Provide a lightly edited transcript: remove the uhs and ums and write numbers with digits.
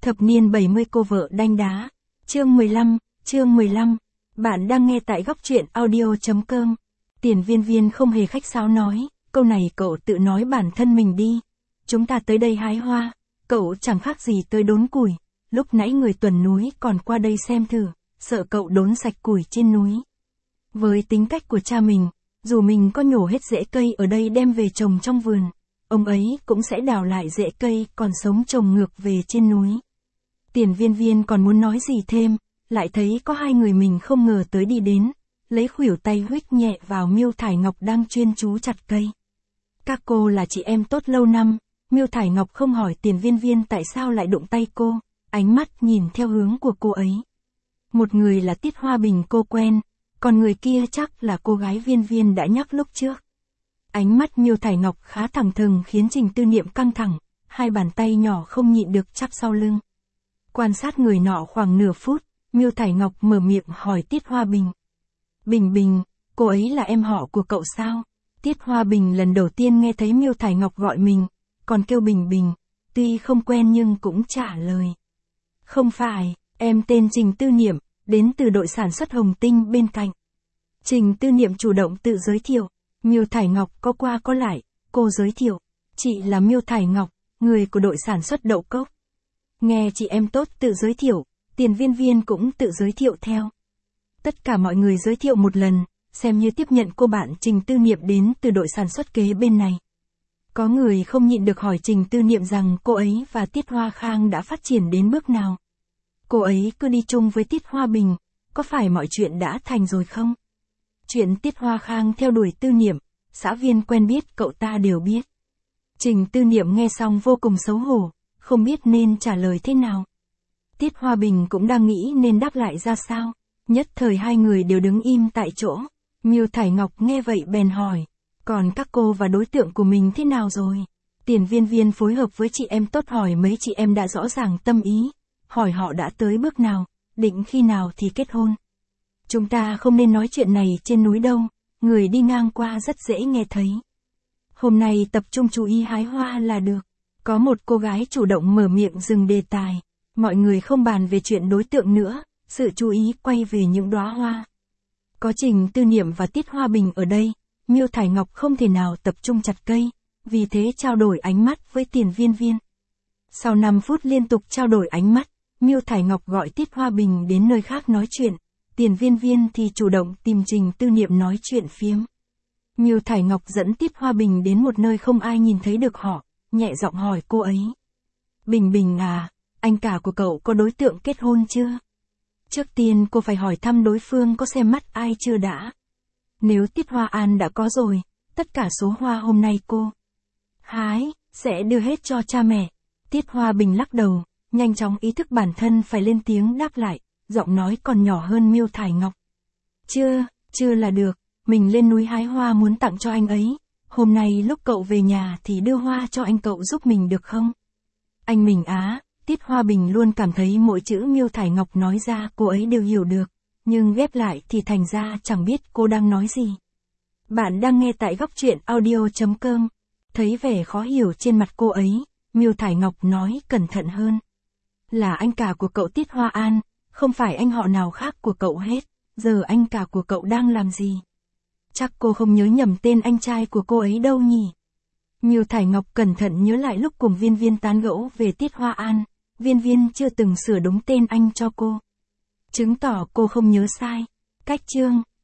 Thập niên 70 cô vợ đanh đá. Chương 15. Bạn đang nghe tại góc truyện audio.com. Tiền Viên Viên không hề khách sáo nói, câu này cậu tự nói bản thân mình đi. Chúng ta tới đây hái hoa, cậu chẳng khác gì tới đốn củi. Lúc nãy người tuần núi còn qua đây xem thử, sợ cậu đốn sạch củi trên núi. Với tính cách của cha mình, dù mình có nhổ hết rễ cây ở đây đem về trồng trong vườn, ông ấy cũng sẽ đào lại rễ cây còn sống trồng ngược về trên núi. Tiền Viên Viên còn muốn nói gì thêm, lại thấy có hai người mình không ngờ tới đi đến, lấy khuỷu tay huých nhẹ vào Miêu Thải Ngọc đang chuyên chú chặt cây. Các cô là chị em tốt lâu năm, Miêu Thải Ngọc không hỏi Tiền Viên Viên tại sao lại đụng tay cô, ánh mắt nhìn theo hướng của cô ấy. Một người là Tiết Hoa Bình cô quen, còn người kia chắc là cô gái Viên Viên đã nhắc lúc trước. Ánh mắt Miêu Thải Ngọc khá thẳng thừng khiến Trình Tư Niệm căng thẳng, hai bàn tay nhỏ không nhịn được chắp sau lưng. Quan sát người nọ khoảng nửa phút, Miêu Thải Ngọc mở miệng hỏi Tiết Hoa Bình. Bình, cô ấy là em họ của cậu sao? Tiết Hoa Bình lần đầu tiên nghe thấy Miêu Thải Ngọc gọi mình, còn kêu Bình, tuy không quen nhưng cũng trả lời. Không phải, em tên Trình Tư Niệm, đến từ đội sản xuất Hồng Tinh bên cạnh. Trình Tư Niệm chủ động tự giới thiệu, Miêu Thải Ngọc có qua có lại, cô giới thiệu. Chị là Miêu Thải Ngọc, người của đội sản xuất đậu cốc. Nghe chị em tốt tự giới thiệu, Tiền Viên Viên cũng tự giới thiệu theo. Tất cả mọi người giới thiệu một lần, xem như tiếp nhận cô bạn Trình Tư Niệm đến từ đội sản xuất kế bên này. Có người không nhịn được hỏi Trình Tư Niệm rằng cô ấy và Tiết Hoa Khang đã phát triển đến bước nào. Cô ấy cứ đi chung với Tiết Hoa Bình, có phải mọi chuyện đã thành rồi không? Chuyện Tiết Hoa Khang theo đuổi Tư Niệm, xã viên quen biết cậu ta đều biết. Trình Tư Niệm nghe xong vô cùng xấu hổ, không biết nên trả lời thế nào. Tiết Hoa Bình cũng đang nghĩ nên đáp lại ra sao, nhất thời hai người đều đứng im tại chỗ. Miêu Thải Ngọc nghe vậy bèn hỏi, còn các cô và đối tượng của mình thế nào rồi? Tiền Viên Viên phối hợp với chị em tốt hỏi mấy chị em đã rõ ràng tâm ý, hỏi họ đã tới bước nào, định khi nào thì kết hôn. Chúng ta không nên nói chuyện này trên núi đâu, người đi ngang qua rất dễ nghe thấy. Hôm nay tập trung chú ý hái hoa là được. Có một cô gái chủ động mở miệng dừng đề tài, mọi người không bàn về chuyện đối tượng nữa, sự chú ý quay về những đóa hoa. Có Trình Tư Niệm và Tiết Hoa Bình ở đây, Miêu Thải Ngọc không thể nào tập trung chặt cây, vì thế trao đổi ánh mắt với Tiền Viên Viên. Sau 5 phút liên tục trao đổi ánh mắt, Miêu Thải Ngọc gọi Tiết Hoa Bình đến nơi khác nói chuyện, Tiền Viên Viên thì chủ động tìm Trình Tư Niệm nói chuyện phiếm. Miêu Thải Ngọc dẫn Tiết Hoa Bình đến một nơi không ai nhìn thấy được họ, nhẹ giọng hỏi cô ấy. Bình à, anh cả của cậu có đối tượng kết hôn chưa? Trước tiên cô phải hỏi thăm đối phương có xem mắt ai chưa đã. Nếu Tiết Hoa An đã có rồi, tất cả số hoa hôm nay cô hái, sẽ đưa hết cho cha mẹ. Tiết Hoa Bình lắc đầu, nhanh chóng ý thức bản thân phải lên tiếng đáp lại, giọng nói còn nhỏ hơn Miêu Thải Ngọc. Chưa là được, mình lên núi hái hoa muốn tặng cho anh ấy. Hôm nay lúc cậu về nhà thì đưa hoa cho anh cậu giúp mình được không? Anh mình á, Tiết Hoa Bình luôn cảm thấy mỗi chữ Miêu Thải Ngọc nói ra cô ấy đều hiểu được, nhưng ghép lại thì thành ra chẳng biết cô đang nói gì. Bạn đang nghe tại góc truyện audio.com. Thấy vẻ khó hiểu trên mặt cô ấy, Miêu Thải Ngọc nói cẩn thận hơn. Là anh cả của cậu Tiết Hoa An, không phải anh họ nào khác của cậu hết, giờ anh cả của cậu đang làm gì? Chắc cô không nhớ nhầm tên anh trai của cô ấy đâu nhỉ? Miêu Thải Ngọc cẩn thận nhớ lại lúc cùng Viên Viên tán gẫu về Tiết Hoa An, Viên Viên chưa từng sửa đúng tên anh cho cô. Chứng tỏ cô không nhớ sai. Cách chương